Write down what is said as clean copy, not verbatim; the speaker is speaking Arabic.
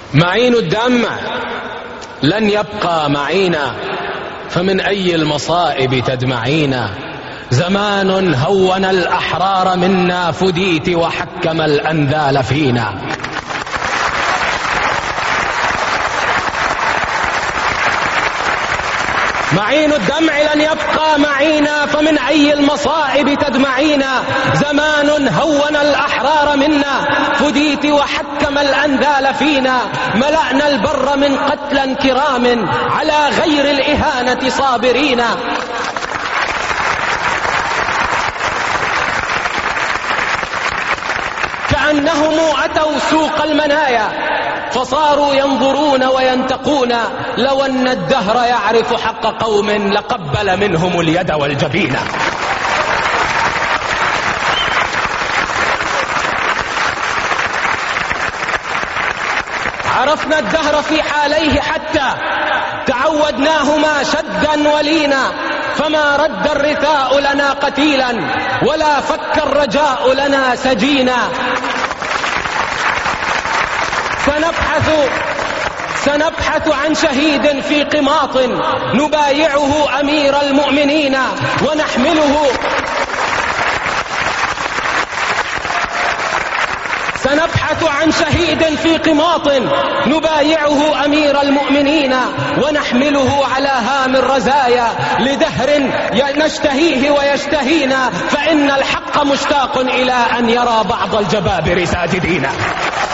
معين الدمع لن يبقى معينا، فمن أي المصائب تدمعينا؟ زمان هون الأحرار منا، فديت وحكم الأنذال فينا. معين الدمع لن يبقى معينا، فمن أي المصائب تدمعينا؟ زمان هون الأحرار منا، فديت وحكم الأنذال فينا. ملأنا البر من قتلى كرام، على غير الإهانة صابرين. كأنهم أتوا سوق المنايا، فصاروا ينظرون وينتقون. لو أن الدهر يعرف حق قوم، لقبل منهم اليد والجبين. عرفنا الدهر في حاليه حتى تعودناهما شدا ولينا، فما رد الرثاء لنا قتيلا، ولا فك الرجاء لنا سجينا. سنبحث عن شهيد في قماط، نبايعه أمير المؤمنين ونحمله. سنبحث عن شهيد في قماط، نبايعه أمير المؤمنين ونحمله على هام الرزايا، لدهر نشتهيه ويشتهينا، فإن الحق مشتاق إلى أن يرى بعض الجبابرة ساجدين.